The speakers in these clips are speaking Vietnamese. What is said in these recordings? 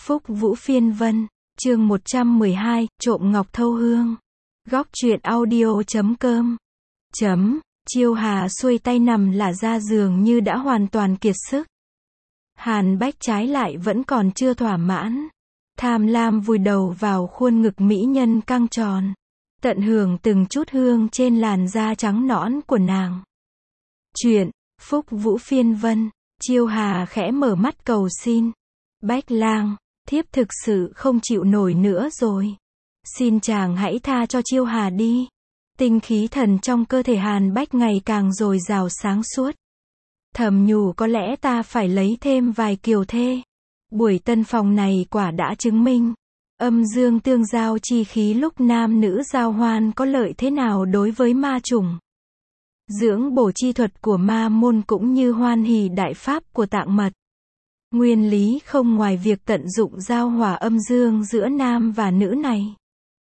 Phúc Vũ Phiên Vân, chương 112, trộm ngọc thâu hương. Góc truyện audio.com. Chiêu Hà xuôi tay nằm lả ra giường như đã hoàn toàn kiệt sức. Hàn Bách trái lại vẫn còn chưa thỏa mãn. Tham lam vùi đầu vào khuôn ngực mỹ nhân căng tròn. Tận hưởng từng chút hương trên làn da trắng nõn của nàng. Chuyện, Phúc Vũ Phiên Vân, Chiêu Hà khẽ mở mắt cầu xin. Bách lang, thiếp thực sự không chịu nổi nữa rồi. Xin chàng hãy tha cho Chiêu Hà đi. Tinh khí thần trong cơ thể Hàn Bách ngày càng dồi dào sáng suốt. Thầm nhủ có lẽ ta phải lấy thêm vài kiều thê. Buổi tân phòng này quả đã chứng minh. Âm dương tương giao chi khí lúc nam nữ giao hoan có lợi thế nào đối với ma chủng. Dưỡng bổ chi thuật của ma môn cũng như hoan hỷ đại pháp của tạng mật. Nguyên lý không ngoài việc tận dụng giao hòa âm dương giữa nam và nữ này.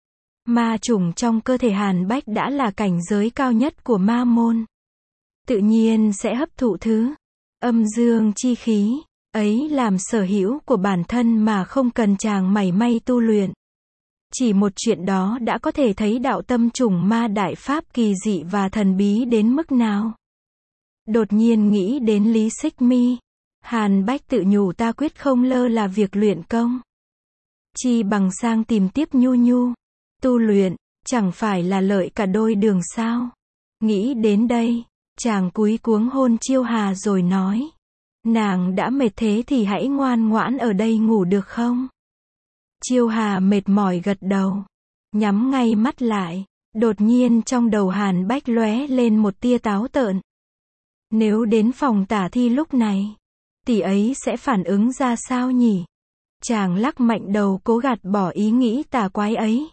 Ma chủng trong cơ thể Hàn Bách đã là cảnh giới cao nhất của ma môn. Tự nhiên sẽ hấp thụ thứ âm dương chi khí ấy làm sở hữu của bản thân mà không cần chàng mảy may tu luyện. Chỉ một chuyện đó đã có thể thấy đạo tâm chủng ma đại pháp kỳ dị và thần bí đến mức nào. Đột nhiên nghĩ đến Lý Xích Mi, Hàn Bách tự nhủ ta quyết không lơ là việc luyện công. Chi bằng sang tìm tiếp Nhu Nhu. Tu luyện, chẳng phải là lợi cả đôi đường sao. Nghĩ đến đây, chàng cúi cuống hôn Chiêu Hà rồi nói. Nàng đã mệt thế thì hãy ngoan ngoãn ở đây ngủ được không? Chiêu Hà mệt mỏi gật đầu. Nhắm ngay mắt lại. Đột nhiên trong đầu Hàn Bách lóe lên một tia táo tợn. Nếu đến phòng tả thi lúc này, tỷ ấy sẽ phản ứng ra sao nhỉ? Chàng lắc mạnh đầu cố gạt bỏ ý nghĩ tà quái ấy.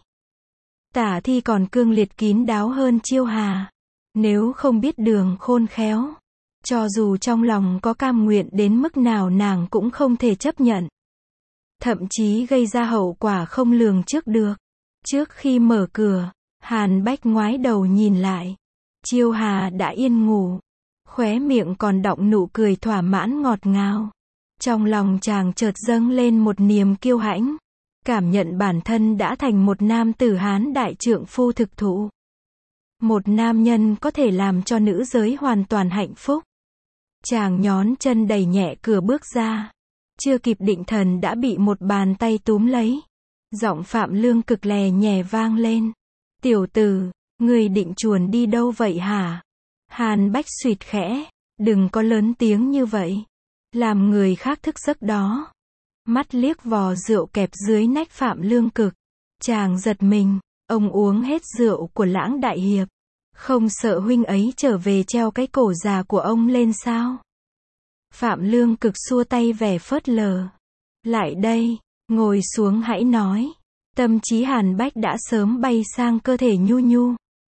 Tả thi còn cương liệt kín đáo hơn Chiêu Hà. Nếu không biết đường khôn khéo, cho dù trong lòng có cam nguyện đến mức nào nàng cũng không thể chấp nhận. Thậm chí gây ra hậu quả không lường trước được. Trước khi mở cửa, Hàn Bách ngoái đầu nhìn lại. Chiêu Hà đã yên ngủ. Khóe miệng còn đọng nụ cười thỏa mãn ngọt ngào. Trong lòng chàng chợt dâng lên một niềm kiêu hãnh. Cảm nhận bản thân đã thành một nam tử Hán đại trượng phu thực thụ. Một nam nhân có thể làm cho nữ giới hoàn toàn hạnh phúc. Chàng nhón chân đẩy nhẹ cửa bước ra. Chưa kịp định thần đã bị một bàn tay túm lấy. Giọng Phạm Lương Cực lè nhè vang lên. Tiểu tử, người định chuồn đi đâu vậy hả? Hàn Bách suýt khẽ. Đừng có lớn tiếng như vậy. Làm người khác thức giấc đó. Mắt liếc vò rượu kẹp dưới nách Phạm Lương Cực. Chàng giật mình. Ông uống hết rượu của Lãng đại hiệp. Không sợ huynh ấy trở về treo cái cổ già của ông lên sao? Phạm Lương Cực xua tay vẻ phớt lờ. Lại đây, ngồi xuống hãy nói. Tâm trí Hàn Bách đã sớm bay sang cơ thể Nhu Nhu.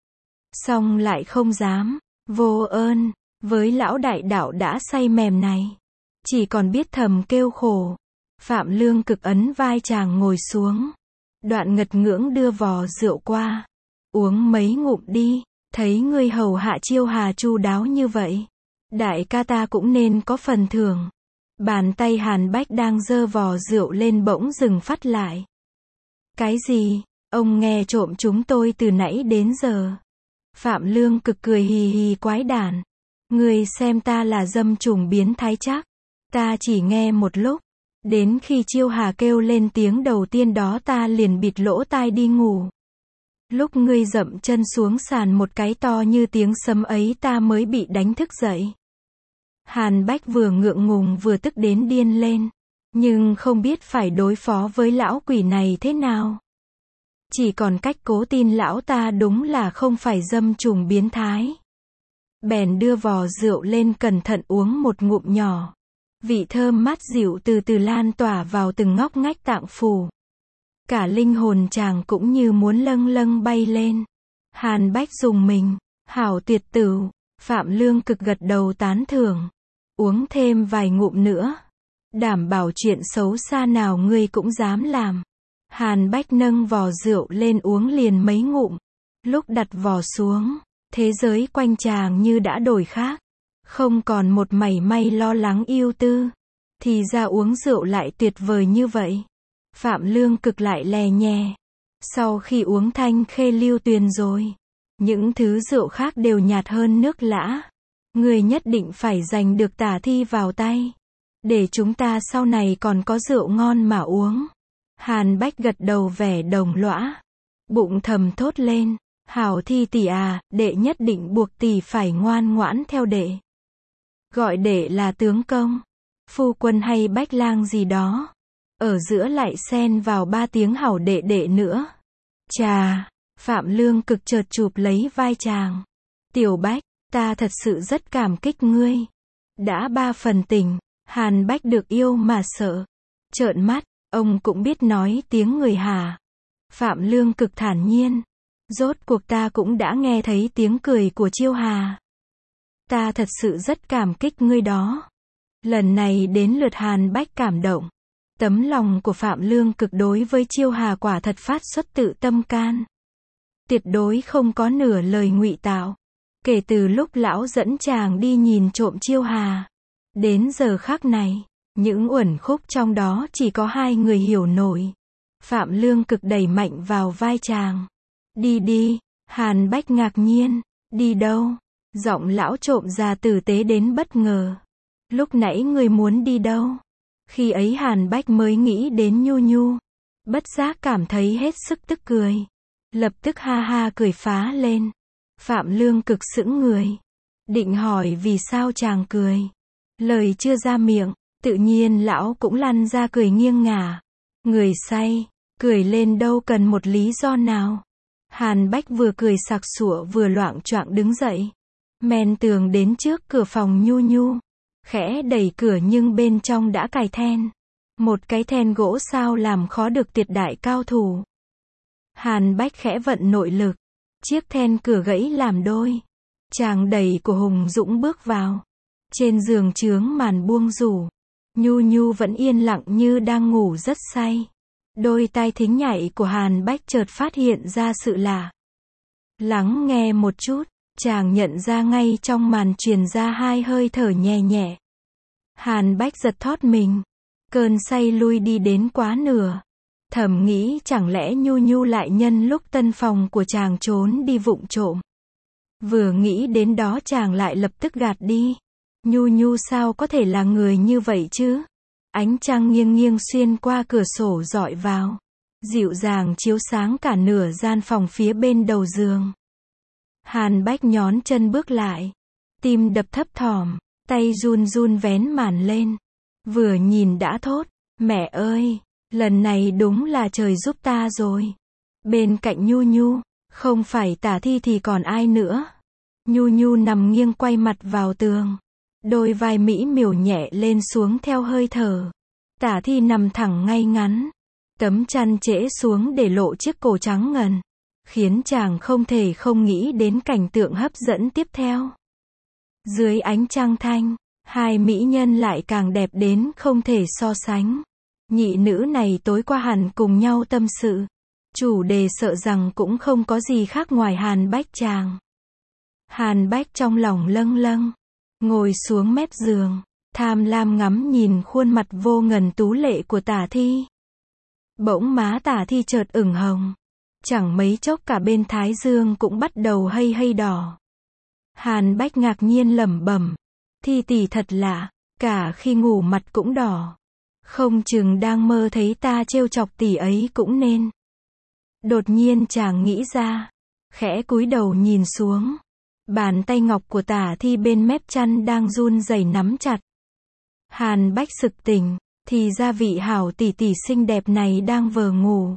Song lại không dám, vô ơn, với lão đại đạo đã say mềm này. Chỉ còn biết thầm kêu khổ. Phạm Lương Cực ấn vai chàng ngồi xuống. Đoạn ngật ngưỡng đưa vò rượu qua. Uống mấy ngụm đi, thấy ngươi hầu hạ Chiêu Hà chu đáo như vậy. Đại ca ta cũng nên có phần thưởng. Bàn tay Hàn Bách đang giơ vò rượu lên bỗng dừng phắt lại. Cái gì? Ông nghe trộm chúng tôi từ nãy đến giờ. Phạm Lương Cực cười hì hì quái đản. Ngươi xem ta là dâm trùng biến thái chắc. Ta chỉ nghe một lúc. Đến khi Chiêu Hà kêu lên tiếng đầu tiên đó ta liền bịt lỗ tai đi ngủ. Lúc ngươi dậm chân xuống sàn một cái to như tiếng sấm ấy ta mới bị đánh thức dậy. Hàn Bách vừa ngượng ngùng vừa tức đến điên lên. Nhưng không biết phải đối phó với lão quỷ này thế nào. Chỉ còn cách cố tin lão ta đúng là không phải dâm trùng biến thái. Bèn đưa vò rượu lên cẩn thận uống một ngụm nhỏ. Vị thơm mát dịu từ từ lan tỏa vào từng ngóc ngách tạng phủ. Cả linh hồn chàng cũng như muốn lâng lâng bay lên. Hàn Bách rùng mình. Hảo tuyệt tửu. Phạm Lương Cực gật đầu tán thưởng. Uống thêm vài ngụm nữa. Đảm bảo chuyện xấu xa nào ngươi cũng dám làm. Hàn Bách nâng vò rượu lên uống liền mấy ngụm. Lúc đặt vò xuống, thế giới quanh chàng như đã đổi khác. Không còn một mảy may lo lắng ưu tư. Thì ra uống rượu lại tuyệt vời như vậy. Phạm Lương Cực lại lè nhè. Sau khi uống thanh khê lưu tuyền rồi, những thứ rượu khác đều nhạt hơn nước lã. Ngươi nhất định phải giành được Tả Thi vào tay, để chúng ta sau này còn có rượu ngon mà uống. Hàn Bách gật đầu vẻ đồng lõa, bụng thầm thốt lên, hảo Thi tỷ à, đệ nhất định buộc tỷ phải ngoan ngoãn theo đệ. Gọi đệ là tướng công, phu quân hay bách lang gì đó. Ở giữa lại xen vào 3 tiếng hảo đệ đệ nữa. Chà, Phạm Lương Cực chợt chụp lấy vai chàng. Tiểu Bách, ta thật sự rất cảm kích ngươi. Đã 3 phần tình, Hàn Bách được yêu mà sợ. Trợn mắt, ông cũng biết nói tiếng người hả? Phạm Lương Cực thản nhiên. Rốt cuộc ta cũng đã nghe thấy tiếng cười của Chiêu Hà. Ta thật sự rất cảm kích ngươi đó. Lần này đến lượt Hàn Bách cảm động. Tấm lòng của Phạm Lương Cực đối với Chiêu Hà quả thật phát xuất tự tâm can. Tuyệt đối không có nửa lời ngụy tạo. Kể từ lúc lão dẫn chàng đi nhìn trộm Chiêu Hà, đến giờ khắc này, những uẩn khúc trong đó chỉ có 2 người hiểu nổi. Phạm Lương Cực đẩy mạnh vào vai chàng. Đi đi, Hàn Bách ngạc nhiên. Đi đâu? Giọng lão trộm già tử tế đến bất ngờ. Lúc nãy ngươi muốn đi đâu? Khi ấy Hàn Bách mới nghĩ đến Nhu Nhu. Bất giác cảm thấy hết sức tức cười. Lập tức ha ha cười phá lên. Phạm Lương Cực sững người. Định hỏi vì sao chàng cười. Lời chưa ra miệng, tự nhiên lão cũng lăn ra cười nghiêng ngả. Người say, cười lên đâu cần một lý do nào. Hàn Bách vừa cười sặc sụa vừa loạng choạng đứng dậy. Men tường đến trước cửa phòng Nhu Nhu. Khẽ đẩy cửa nhưng bên trong đã cài then. Một cái then gỗ sao làm khó được tuyệt đại cao thủ. Hàn Bách khẽ vận nội lực. Chiếc then cửa gãy làm đôi. Chàng đẩy của Hùng Dũng bước vào. Trên giường chướng màn buông rủ. Nhu Nhu vẫn yên lặng như đang ngủ rất say. Đôi tai thính nhạy của Hàn Bách chợt phát hiện ra sự lạ. Lắng nghe một chút, chàng nhận ra ngay trong màn truyền ra 2 hơi thở nhẹ nhẹ. Hàn Bách giật thót mình. Cơn say lui đi đến quá nửa. Thầm nghĩ chẳng lẽ Nhu Nhu lại nhân lúc tân phòng của chàng trốn đi vụng trộm. Vừa nghĩ đến đó chàng lại lập tức gạt đi. Nhu Nhu sao có thể là người như vậy chứ? Ánh trăng nghiêng nghiêng xuyên qua cửa sổ rọi vào. Dịu dàng chiếu sáng cả nửa gian phòng phía bên đầu giường. Hàn Bách nhón chân bước lại. Tim đập thấp thỏm, tay run run vén màn lên. Vừa nhìn đã thốt, mẹ ơi, lần này đúng là trời giúp ta rồi. Bên cạnh Nhu Nhu, không phải Tả Thi thì còn ai nữa. Nhu Nhu nằm nghiêng quay mặt vào tường. Đôi vai mỹ miều nhẹ lên xuống theo hơi thở. Tả Thi nằm thẳng ngay ngắn. Tấm chăn trễ xuống để lộ chiếc cổ trắng ngần. Khiến chàng không thể không nghĩ đến cảnh tượng hấp dẫn tiếp theo. Dưới ánh trăng thanh, 2 mỹ nhân lại càng đẹp đến không thể so sánh. Nhị nữ này tối qua hẳn cùng nhau tâm sự. Chủ đề sợ rằng cũng không có gì khác ngoài Hàn Bách chàng. Hàn Bách trong lòng lâng lâng. Ngồi xuống mép giường, tham lam ngắm nhìn khuôn mặt vô ngần tú lệ của Tả Thi. Bỗng má Tả Thi chợt ửng hồng. Chẳng mấy chốc cả bên thái dương cũng bắt đầu hay hay đỏ. Hàn Bách ngạc nhiên lẩm bẩm. Thi tỷ thật lạ, cả khi ngủ mặt cũng đỏ. Không chừng đang mơ thấy ta trêu chọc tỷ ấy cũng nên. Đột nhiên chàng nghĩ ra. Khẽ cúi đầu nhìn xuống. Bàn tay ngọc của Tả Thi bên mép chăn đang run rẩy nắm chặt. Hàn Bách sực tỉnh, thì ra vị hảo tỷ tỷ xinh đẹp này đang vờ ngủ.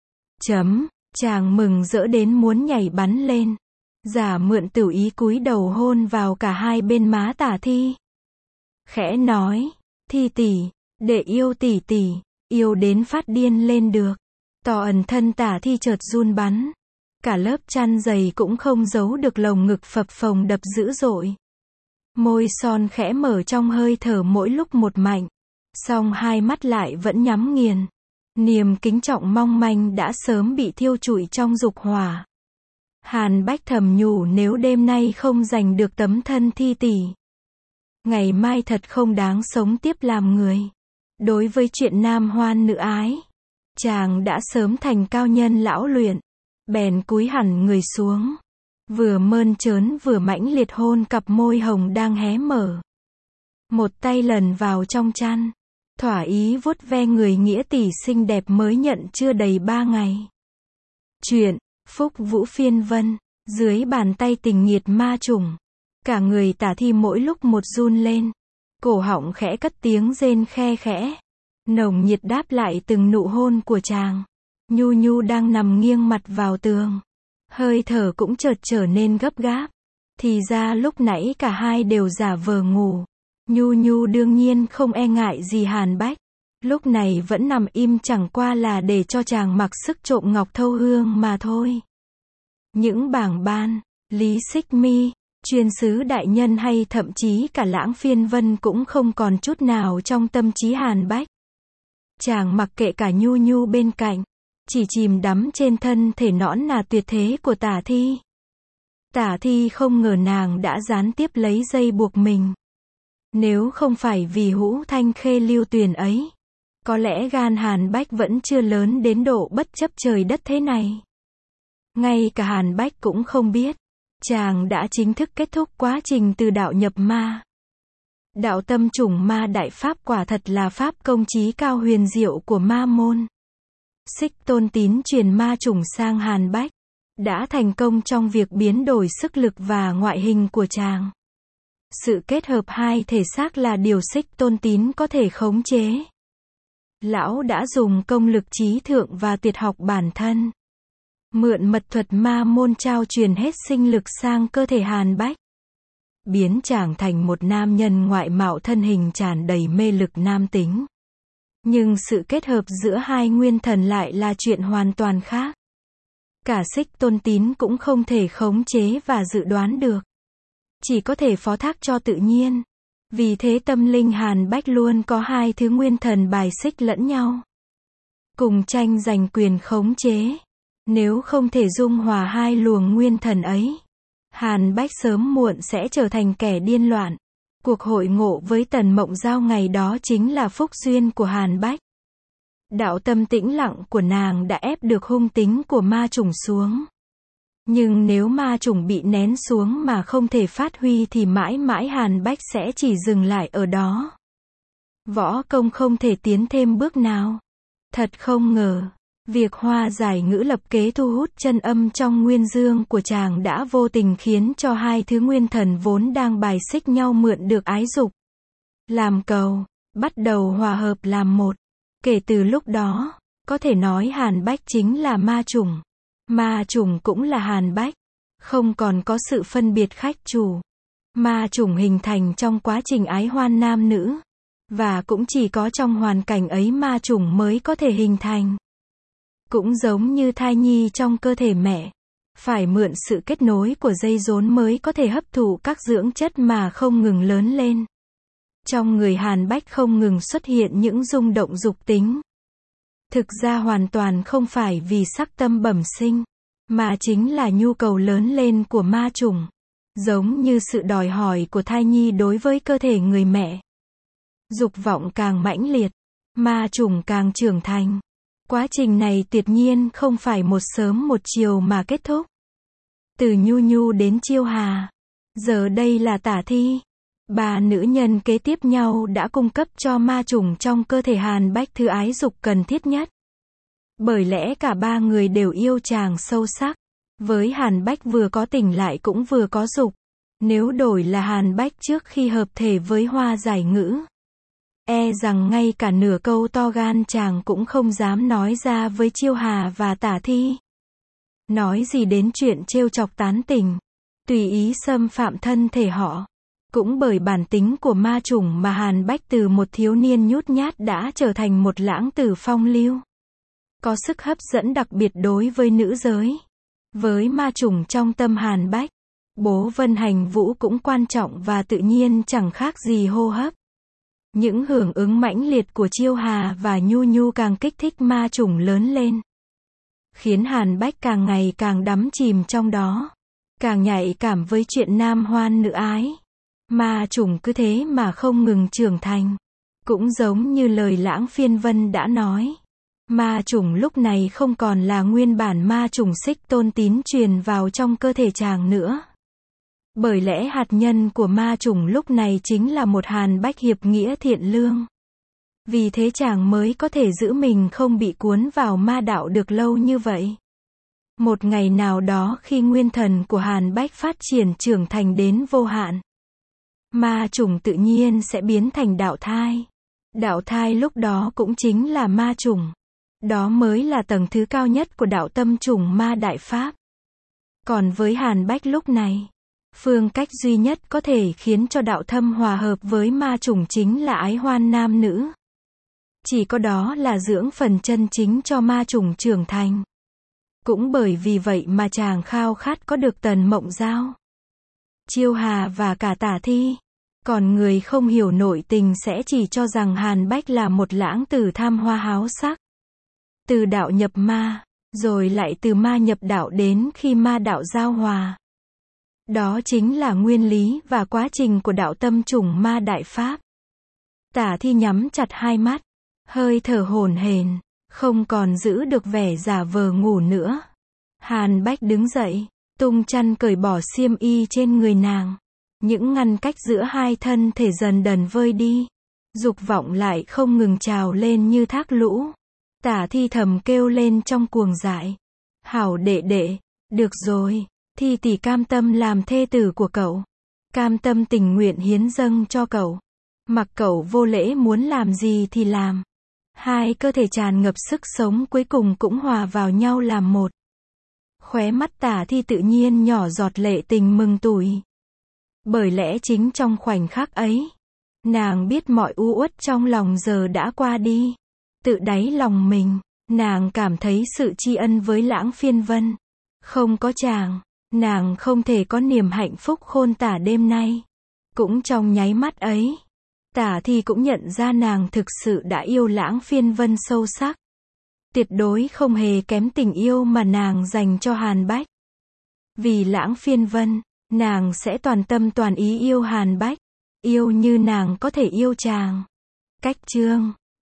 Chàng mừng rỡ đến muốn nhảy bắn lên. Giả mượn tửu ý cúi đầu hôn vào cả 2 bên má Tả Thi. Khẽ nói, Thi tỷ, đệ yêu tỷ tỷ, yêu đến phát điên lên được. Tỏ ẩn thân Tả Thi chợt run bắn. Cả lớp chăn dày cũng không giấu được lồng ngực phập phồng đập dữ dội. Môi son khẽ mở trong hơi thở mỗi lúc một mạnh. Song 2 mắt lại vẫn nhắm nghiền. Niềm kính trọng mong manh đã sớm bị thiêu trụi trong dục hỏa. Hàn Bách thầm nhủ nếu đêm nay không giành được tấm thân Thi tỷ, ngày mai thật không đáng sống tiếp làm người. Đối với chuyện nam hoan nữ ái, Chàng đã sớm thành cao nhân lão luyện, bèn cúi hẳn người xuống, vừa mơn trớn vừa mãnh liệt hôn cặp môi hồng đang hé mở. Một tay lần vào trong chăn, thỏa ý vuốt ve người nghĩa tỷ xinh đẹp mới nhận chưa đầy 3 ngày. Chuyện, Phúc Vũ phiên vân, dưới bàn tay tình nghiệt ma trùng. Cả người Tả Thi mỗi lúc một run lên, cổ họng khẽ cất tiếng rên khe khẽ. Nồng nhiệt đáp lại từng nụ hôn của chàng. Nhu Nhu đang nằm nghiêng mặt vào tường. Hơi thở cũng chợt trở nên gấp gáp. Thì ra lúc nãy cả hai đều giả vờ ngủ. Nhu Nhu đương nhiên không e ngại gì Hàn Bách. Lúc này vẫn nằm im chẳng qua là để cho chàng mặc sức trộm ngọc thâu hương mà thôi. Những bảng ban, Lý Xích Mi, Chuyên sứ đại nhân hay thậm chí cả Lãng Phiên Vân cũng không còn chút nào trong tâm trí Hàn Bách. Chàng mặc kệ cả Nhu Nhu bên cạnh, chỉ chìm đắm trên thân thể nõn nà tuyệt thế của Tả Thi. Tả Thi không ngờ nàng đã gián tiếp lấy dây buộc mình. Nếu không phải vì hũ thanh khê lưu tuyền ấy, có lẽ gan Hàn Bách vẫn chưa lớn đến độ bất chấp trời đất thế này. Ngay cả Hàn Bách cũng không biết, chàng đã chính thức kết thúc quá trình từ đạo nhập ma. Đạo tâm chủng ma đại pháp quả thật là pháp công trí cao huyền diệu của ma môn. Xích Tôn Tín truyền ma chủng sang Hàn Bách, đã thành công trong việc biến đổi sức lực và ngoại hình của chàng. Sự kết hợp hai thể xác là điều Xích Tôn Tín có thể khống chế. Lão đã dùng công lực trí thượng và tuyệt học bản thân, mượn mật thuật ma môn trao truyền hết sinh lực sang cơ thể Hàn Bách, biến chàng thành một nam nhân ngoại mạo thân hình tràn đầy mê lực nam tính. Nhưng sự kết hợp giữa hai nguyên thần lại là chuyện hoàn toàn khác. Cả Xích Tôn Tín cũng không thể khống chế và dự đoán được. Chỉ có thể phó thác cho tự nhiên. Vì thế tâm linh Hàn Bách luôn có hai thứ nguyên thần bài xích lẫn nhau, cùng tranh giành quyền khống chế. Nếu không thể dung hòa hai luồng nguyên thần ấy, Hàn Bách sớm muộn sẽ trở thành kẻ điên loạn. Cuộc hội ngộ với Tần Mộng Giao ngày đó chính là phúc duyên của Hàn Bách. Đạo tâm tĩnh lặng của nàng đã ép được hung tính của ma chủng xuống. Nhưng nếu ma chủng bị nén xuống mà không thể phát huy thì mãi mãi Hàn Bách sẽ chỉ dừng lại ở đó. Võ công không thể tiến thêm bước nào. Thật không ngờ, việc hoa giải ngữ lập kế thu hút chân âm trong nguyên dương của chàng đã vô tình khiến cho hai thứ nguyên thần vốn đang bài xích nhau mượn được ái dục, làm cầu, bắt đầu hòa hợp làm một. Kể từ lúc đó, có thể nói Hàn Bách chính là ma chủng. Ma chủng cũng là Hàn Bách. Không còn có sự phân biệt khách chủ. Ma chủng hình thành trong quá trình ái hoan nam nữ. Và cũng chỉ có trong hoàn cảnh ấy ma chủng mới có thể hình thành. Cũng giống như thai nhi trong cơ thể mẹ, phải mượn sự kết nối của dây rốn mới có thể hấp thụ các dưỡng chất mà không ngừng lớn lên. Trong người Hàn Bách không ngừng xuất hiện những rung động dục tính. Thực ra hoàn toàn không phải vì sắc tâm bẩm sinh, mà chính là nhu cầu lớn lên của ma chủng. Giống như sự đòi hỏi của thai nhi đối với cơ thể người mẹ. Dục vọng càng mãnh liệt, ma chủng càng trưởng thành. Quá trình này tuyệt nhiên không phải một sớm một chiều mà kết thúc. Từ Nhu Nhu đến Chiêu Hà, giờ đây là Tả Thi. Ba nữ nhân kế tiếp nhau đã cung cấp cho ma chủng trong cơ thể Hàn Bách thứ ái dục cần thiết nhất. Bởi lẽ cả ba người đều yêu chàng sâu sắc. Với Hàn Bách vừa có tình lại cũng vừa có dục. Nếu đổi là Hàn Bách trước khi hợp thể với hoa giải ngữ, e rằng ngay cả nửa câu to gan chàng cũng không dám nói ra với Chiêu Hà và Tả Thi. Nói gì đến chuyện trêu chọc tán tình, tùy ý xâm phạm thân thể họ. Cũng bởi bản tính của ma chủng mà Hàn Bách từ một thiếu niên nhút nhát đã trở thành một lãng tử phong lưu. Có sức hấp dẫn đặc biệt đối với nữ giới. Với ma chủng trong tâm Hàn Bách, bố Vân Hành Vũ cũng quan trọng và tự nhiên chẳng khác gì hô hấp. Những hưởng ứng mãnh liệt của Chiêu Hà và Nhu Nhu càng kích thích ma chủng lớn lên, khiến Hàn Bách càng ngày càng đắm chìm trong đó, càng nhạy cảm với chuyện nam hoan nữ ái. Ma chủng cứ thế mà không ngừng trưởng thành. Cũng giống như lời Lãng Phiên Vân đã nói, Ma chủng lúc này không còn là nguyên bản ma chủng Xích Tôn Tín truyền vào trong cơ thể chàng nữa. Bởi lẽ hạt nhân của ma chủng lúc này chính là một Hàn Bách hiệp nghĩa thiện lương. Vì thế chàng mới có thể giữ mình không bị cuốn vào ma đạo được lâu như vậy. Một ngày nào đó khi nguyên thần của Hàn Bách phát triển trưởng thành đến vô hạn, ma chủng tự nhiên sẽ biến thành đạo thai. Đạo thai lúc đó cũng chính là ma chủng. Đó mới là tầng thứ cao nhất của đạo tâm chủng ma đại pháp. Còn với Hàn Bách lúc này, phương cách duy nhất có thể khiến cho đạo thâm hòa hợp với ma chủng chính là ái hoan nam nữ. Chỉ có đó là dưỡng phần chân chính cho ma chủng trưởng thành. Cũng bởi vì vậy mà chàng khao khát có được Tần Mộng Giao, Chiêu Hà và cả Tả Thi. Còn người không hiểu nội tình sẽ chỉ cho rằng Hàn Bách là một lãng tử tham hoa háo sắc. Từ đạo nhập ma, rồi lại từ ma nhập đạo đến khi ma đạo giao hòa. Đó chính là nguyên lý và quá trình của đạo tâm chủng ma đại pháp. Tả Thi nhắm chặt hai mắt, hơi thở hổn hển, không còn giữ được vẻ giả vờ ngủ nữa. Hàn Bách đứng dậy, tung chăn cởi bỏ xiêm y trên người nàng. Những ngăn cách giữa hai thân thể dần dần vơi đi. Dục vọng lại không ngừng trào lên như thác lũ. Tả Thi thầm kêu lên trong cuồng dại. Hảo đệ đệ, được rồi, Thi tỷ cam tâm làm thê tử của cậu. Cam tâm tình nguyện hiến dâng cho cậu. Mặc cậu vô lễ muốn làm gì thì làm. Hai cơ thể tràn ngập sức sống cuối cùng cũng hòa vào nhau làm một. Khóe mắt Tả Thi tự nhiên nhỏ giọt lệ tình mừng tủi. Bởi lẽ chính trong khoảnh khắc ấy, nàng biết mọi u uất trong lòng giờ đã qua đi. Tự đáy lòng mình, nàng cảm thấy sự tri ân với Lãng Phiên Vân. Không có chàng, nàng không thể có niềm hạnh phúc khôn tả đêm nay. Cũng trong nháy mắt ấy, Tả Thi cũng nhận ra nàng thực sự đã yêu Lãng Phiên Vân sâu sắc. Tuyệt đối không hề kém tình yêu mà nàng dành cho Hàn Bách. Vì Lãng Phiên Vân, nàng sẽ toàn tâm toàn ý yêu Hàn Bách. Yêu như nàng có thể yêu chàng. Cách chương